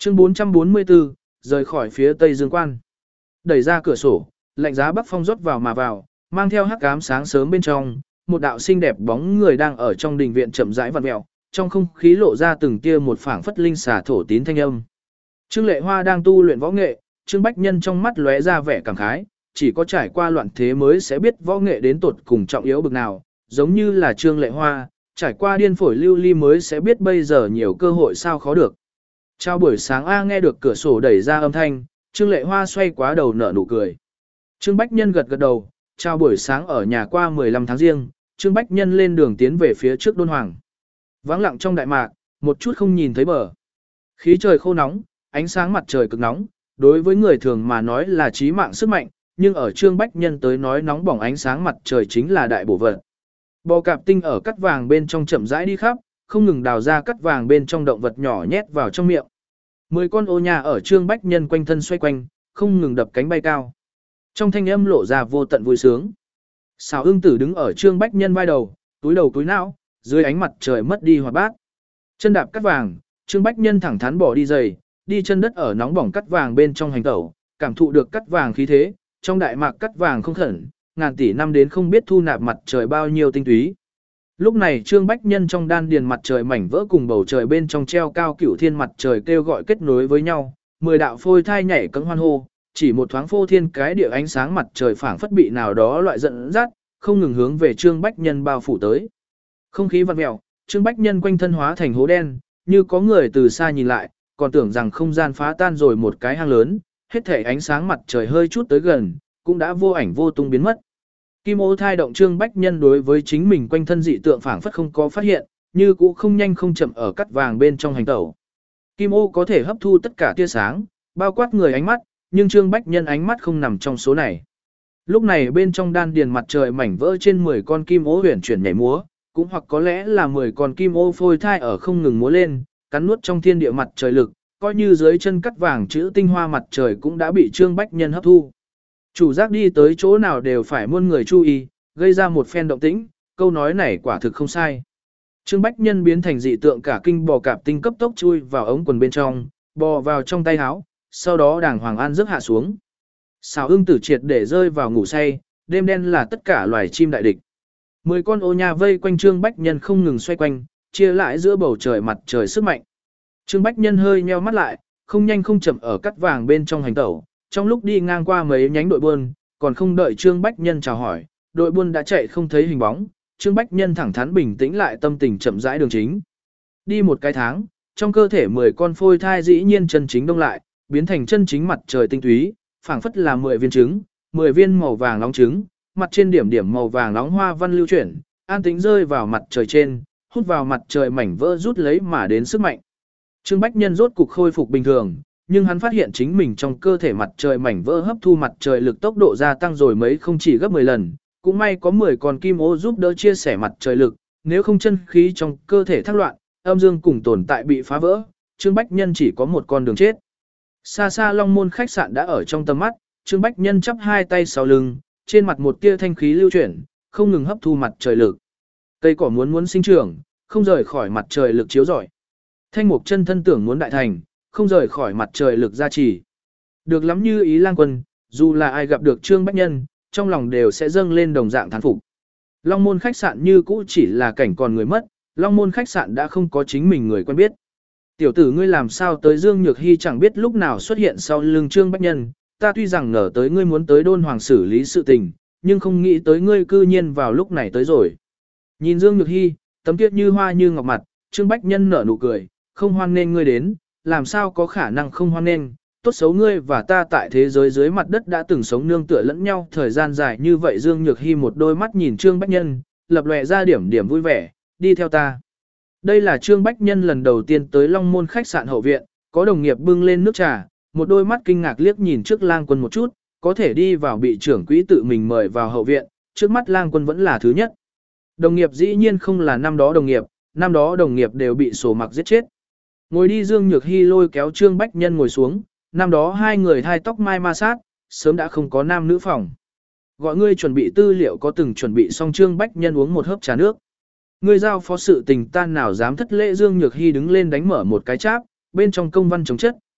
Chương 444, rời khỏi phía Tây Dương Quan. Đẩy ra cửa sổ, lạnh giá bắc phong rót vào mà vào, mang theo hắc ám sáng sớm bên trong, một đạo xinh đẹp bóng người đang ở trong đình viện chậm rãi vặn mèo, trong không khí lộ ra từng tia một phảng phất linh xà thổ tín thanh âm. Trương Lệ Hoa đang tu luyện võ nghệ, Trương Bách Nhân trong mắt lóe ra vẻ cảm khái, chỉ có trải qua loạn thế mới sẽ biết võ nghệ đến tột cùng trọng yếu bực nào, giống như là Trương Lệ Hoa, trải qua điên phổi lưu ly mới sẽ biết bây giờ nhiều cơ hội sao khó được. Chào buổi sáng A, nghe được cửa sổ đẩy ra âm thanh, Trương Lệ Hoa xoay quá đầu nở nụ cười. Trương Bách Nhân gật gật đầu, chào buổi sáng ở nhà qua 15 tháng riêng, Trương Bách Nhân lên đường tiến về phía trước Đôn Hoàng. Vắng lặng trong đại mạc, một chút không nhìn thấy bờ. Khí trời khô nóng, ánh sáng mặt trời cực nóng, đối với người thường mà nói là chí mạng sức mạnh, nhưng ở Trương Bách Nhân tới nói nóng bỏng ánh sáng mặt trời chính là đại bổ vật. Bò cạp tinh ở cắt vàng bên trong chậm rãi đi khắp, không ngừng đào ra cắt vàng bên trong động vật nhỏ nhét vào trong miệng. 10 con ô nha ở Trương Bách Nhân quanh thân xoay quanh, không ngừng đập cánh bay cao. Trong thanh âm lộ ra vô tận vui sướng. Xào ưng tử đứng ở Trương Bách Nhân vai đầu túi não, dưới ánh mặt trời mất đi hoạt bát. Chân đạp cắt vàng, Trương Bách Nhân thẳng thắn bỏ đi giày, đi chân đất ở nóng bỏng cắt vàng bên trong hành tẩu, cảm thụ được cắt vàng khí thế, trong đại mạc cắt vàng không khẩn, ngàn tỷ năm đến không biết thu nạp mặt trời bao nhiêu tinh túy. Lúc này Trương Bách Nhân trong đan điền mặt trời mảnh vỡ cùng bầu trời bên trong treo cao cửu thiên mặt trời kêu gọi kết nối với nhau, 10 đạo phôi thai nhảy cẫng hoan hô, chỉ một thoáng phô thiên cái địa ánh sáng mặt trời phảng phất bị nào đó loại dẫn dắt, không ngừng hướng về Trương Bách Nhân bao phủ tới. Không khí vặn mèo, Trương Bách Nhân quanh thân hóa thành hố đen, như có người từ xa nhìn lại, còn tưởng rằng không gian phá tan rồi một cái hang lớn, hết thể ánh sáng mặt trời hơi chút tới gần, cũng đã vô ảnh vô tung biến mất. Kim ô thai động Trương Bách Nhân đối với chính mình quanh thân dị tượng phảng phất không có phát hiện, như cũ không nhanh không chậm ở cắt vàng bên trong hành tẩu. Kim ô có thể hấp thu tất cả tia sáng, bao quát người ánh mắt, nhưng Trương Bách Nhân ánh mắt không nằm trong số này. Lúc này bên trong đan điền mặt trời mảnh vỡ trên 10 con kim ô huyền chuyển nhảy múa, cũng hoặc có lẽ là 10 con kim ô phôi thai ở không ngừng múa lên, cắn nuốt trong thiên địa mặt trời lực, coi như dưới chân cắt vàng chữ tinh hoa mặt trời cũng đã bị Trương Bách Nhân hấp thu. Chủ giác đi tới chỗ nào đều phải muôn người chú ý, gây ra một phen động tĩnh, câu nói này quả thực không sai. Trương Bách Nhân biến thành dị tượng cả kinh bò cạp tinh cấp tốc chui vào ống quần bên trong, bò vào trong tay áo, sau đó đàng hoàng an giấc hạ xuống. Xào ưng tử triệt để rơi vào ngủ say, đêm đen là tất cả loài chim đại địch. 10 con ô nha vây quanh Trương Bách Nhân không ngừng xoay quanh, chia lại giữa bầu trời mặt trời sức mạnh. Trương Bách Nhân hơi nheo mắt lại, không nhanh không chậm ở cắt vàng bên trong hành tẩu, trong lúc đi ngang qua mấy nhánh đội buôn, còn không đợi Trương Bách Nhân chào hỏi, đội buôn đã chạy không thấy hình bóng, Trương Bách Nhân thẳng thắn bình tĩnh lại tâm tình chậm rãi đường chính. Đi một cái tháng, trong cơ thể 10 con phôi thai dĩ nhiên chân chính đông lại, biến thành chân chính mặt trời tinh túy, phảng phất là 10 viên trứng, 10 viên màu vàng nóng trứng, mặt trên điểm điểm màu vàng nóng hoa văn lưu chuyển, an tĩnh rơi vào mặt trời trên, hút vào mặt trời mảnh vỡ rút lấy mà đến sức mạnh. Trương Bách Nhân rốt cục khôi phục bình thường, nhưng hắn phát hiện chính mình trong cơ thể mặt trời mảnh vỡ hấp thu mặt trời lực tốc độ gia tăng rồi mấy không chỉ gấp 10 lần, cũng may có 10 con kim ô giúp đỡ chia sẻ mặt trời lực, nếu không chân khí trong cơ thể thác loạn, âm dương cùng tồn tại bị phá vỡ, Trương Bách Nhân chỉ có một con đường chết. Xa xa Long Môn khách sạn đã ở trong tầm mắt, Trương Bách Nhân chắp hai tay sau lưng, trên mặt một tia thanh khí lưu chuyển, không ngừng hấp thu mặt trời lực. Cây cỏ muốn sinh trưởng, không rời khỏi mặt trời lực chiếu rọi. Thanh mục chân thân tưởng muốn đại thành, không rời khỏi mặt trời lực gia trì. Được lắm như ý lang quân, dù là ai gặp được Trương Bách Nhân, trong lòng đều sẽ dâng lên đồng dạng thán phục. Long Môn khách sạn như cũ chỉ là cảnh còn người mất, Long Môn khách sạn đã không có chính mình người quen biết. Tiểu tử ngươi làm sao tới Dương Nhược Hy chẳng biết lúc nào xuất hiện sau lưng Trương Bách Nhân, ta tuy rằng ngờ tới ngươi muốn tới Đôn Hoàng xử lý sự tình, nhưng không nghĩ tới ngươi cư nhiên vào lúc này tới rồi. Nhìn Dương Nhược Hy, tấm kiết như hoa như ngọc mặt, Trương Bách Nhân nở nụ cười, không hoan nên ngươi đến, làm sao có khả năng không hoan nên, tốt xấu ngươi và ta tại thế giới dưới mặt đất đã từng sống nương tựa lẫn nhau thời gian dài như vậy. Dương Nhược Hy một đôi mắt nhìn Trương Bách Nhân, lập lòe ra điểm điểm vui vẻ, đi theo ta. Đây là Trương Bách Nhân lần đầu tiên tới Long Môn khách sạn hậu viện, có đồng nghiệp bưng lên nước trà, một đôi mắt kinh ngạc liếc nhìn trước lang quân một chút, có thể đi vào bị trưởng quỹ tự mình mời vào hậu viện, trước mắt lang quân vẫn là thứ nhất. Đồng nghiệp dĩ nhiên không là năm đó đồng nghiệp đều bị sổ mặc giết chết. Ngồi đi Dương Nhược Hy lôi kéo Trương Bách Nhân ngồi xuống, năm đó hai người thai tóc mai ma sát, sớm đã không có nam nữ phòng. Gọi ngươi chuẩn bị tư liệu có từng chuẩn bị xong. Trương Bách Nhân uống một hớp trà nước. Ngươi giao phó sự tình ta nào dám thất lễ. Dương Nhược Hy đứng lên đánh mở một cái cháp, bên trong công văn chống chất,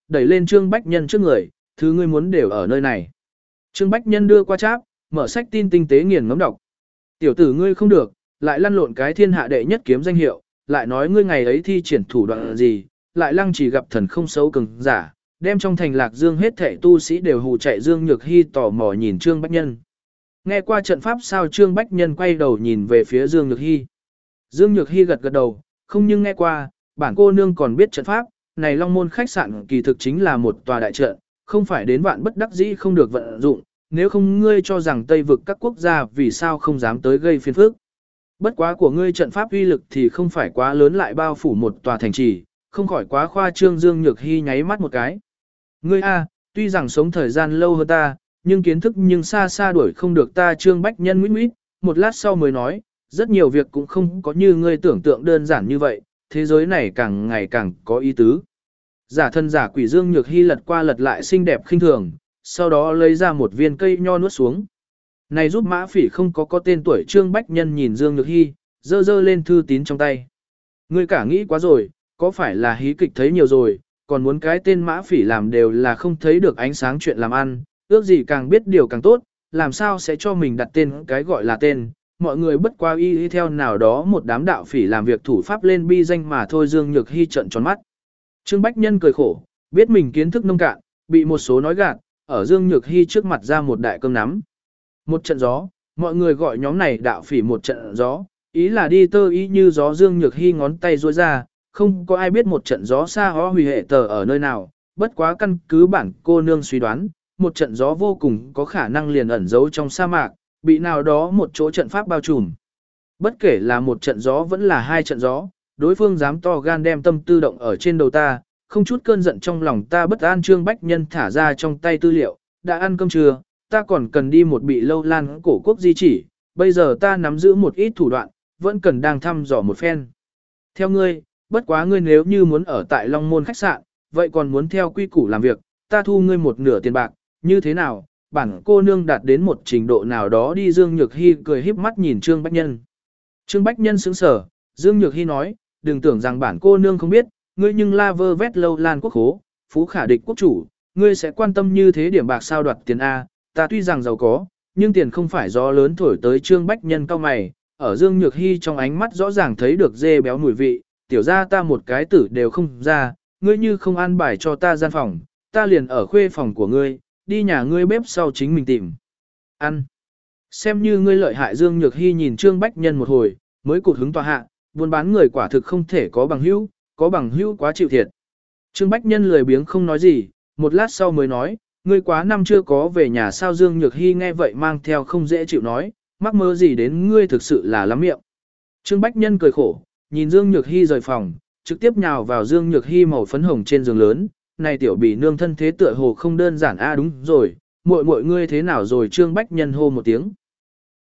đẩy lên Trương Bách Nhân trước người, thứ ngươi muốn đều ở nơi này. Trương Bách Nhân đưa qua cháp, mở sách tin tinh tế nghiền ngẫm đọc. Tiểu tử ngươi không được, lại lăn lộn cái thiên hạ đệ nhất kiếm danh hiệu, lại nói ngươi ngày ấy thi triển thủ đoạn gì, lại lăng chỉ gặp thần không xấu cường giả, đem trong thành Lạc Dương hết thảy tu sĩ đều hù chạy. Dương Nhược Hy tò mò nhìn Trương Bách Nhân. Nghe qua trận pháp sao? Trương Bách Nhân quay đầu nhìn về phía Dương Nhược Hy. Dương Nhược Hy gật gật đầu, không, nhưng nghe qua, bản cô nương còn biết trận pháp, này Long Môn khách sạn kỳ thực chính là một tòa đại trận, không phải đến vạn bất đắc dĩ không được vận dụng, nếu không ngươi cho rằng Tây vực các quốc gia vì sao không dám tới gây phiền phức. Bất quá của ngươi trận pháp uy lực thì không phải quá lớn, lại bao phủ một tòa thành trì, không khỏi quá khoa trương. Dương Nhược Hy nháy mắt một cái. Ngươi a, tuy rằng sống thời gian lâu hơn ta, nhưng kiến thức nhưng xa xa đuổi không được ta. Trương Bách Nhân nguyễn nguyễn, một lát sau mới nói, rất nhiều việc cũng không có như ngươi tưởng tượng đơn giản như vậy, thế giới này càng ngày càng có ý tứ. Giả thân giả quỷ. Dương Nhược Hy lật qua lật lại xinh đẹp khinh thường, sau đó lấy ra một viên cây nho nuốt xuống. Này giúp Mã Phỉ không có tên tuổi. Trương Bách Nhân nhìn Dương Nhược Hy, dơ dơ lên thư tín trong tay. Ngươi cả nghĩ quá rồi, có phải là hí kịch thấy nhiều rồi, còn muốn cái tên Mã Phỉ làm đều là không thấy được ánh sáng chuyện làm ăn, ước gì càng biết điều càng tốt, làm sao sẽ cho mình đặt tên cái gọi là tên. Mọi người bất qua y theo nào đó một đám đạo phỉ làm việc thủ pháp lên bi danh mà thôi. Dương Nhược Hy trợn tròn mắt. Trương Bách Nhân cười khổ, biết mình kiến thức nông cạn, bị một số nói gạt, ở Dương Nhược Hy trước mặt ra một đại cơm nắm. Một trận gió, mọi người gọi nhóm này đạo phỉ một trận gió, ý là đi tơ ý như gió. Dương Nhược Hy ngón tay duỗi ra, không có ai biết một trận gió xa ho hủy hệ tờ ở nơi nào, bất quá căn cứ bản cô nương suy đoán, một trận gió vô cùng có khả năng liền ẩn giấu trong sa mạc, bị nào đó một chỗ trận pháp bao trùm. Bất kể là một trận gió vẫn là hai trận gió, đối phương dám to gan đem tâm tư động ở trên đầu ta, không chút cơn giận trong lòng ta bất an. Trương Bách Nhân thả ra trong tay tư liệu, đã ăn cơm trưa, ta còn cần đi một bị lâu lan cổ quốc di chỉ, bây giờ ta nắm giữ một ít thủ đoạn, vẫn cần đang thăm dò một phen. Theo ngươi, bất quá ngươi nếu như muốn ở tại Long Môn khách sạn, vậy còn muốn theo quy củ làm việc, ta thu ngươi một nửa tiền bạc, như thế nào? Bản cô nương đạt đến một trình độ nào đó đi. Dương Nhược Hy cười híp mắt nhìn Trương Bách Nhân. Trương Bách Nhân sững sờ, Dương Nhược Hy nói, đừng tưởng rằng bản cô nương không biết, ngươi nhưng la vơ vét lâu lan quốc khố, phú khả địch quốc chủ, ngươi sẽ quan tâm như thế điểm bạc sao? Đoạt tiền A, ta tuy rằng giàu có, nhưng tiền không phải gió lớn thổi tới. Trương Bách Nhân cau mày, ở Dương Nhược Hy trong ánh mắt rõ ràng thấy được dê béo mùi vị, tiểu ra ta một cái tử đều không ra, ngươi như không an bài cho ta gian phòng, ta liền ở khuê phòng của ngươi, đi nhà ngươi bếp sau chính mình tìm ăn. Xem như ngươi lợi hại. Dương Nhược Hy nhìn Trương Bách Nhân một hồi, mới cụt hứng tòa hạ, buôn bán người quả thực không thể có bằng hữu quá chịu thiệt. Trương Bách Nhân lười biếng không nói gì, một lát sau mới nói, ngươi quá năm chưa có về nhà sao? Dương Nhược Hy nghe vậy mang theo không dễ chịu nói, mắc mơ gì đến ngươi thực sự là lắm miệng. Trương Bách Nhân cười khổ, nhìn Dương Nhược Hy rời phòng, trực tiếp nhào vào Dương Nhược Hy màu phấn hồng trên giường lớn. Này tiểu bỉ nương thân thế tựa hồ không đơn giản. Đúng rồi, muội muội ngươi thế nào rồi? Trương Bách Nhân hô một tiếng.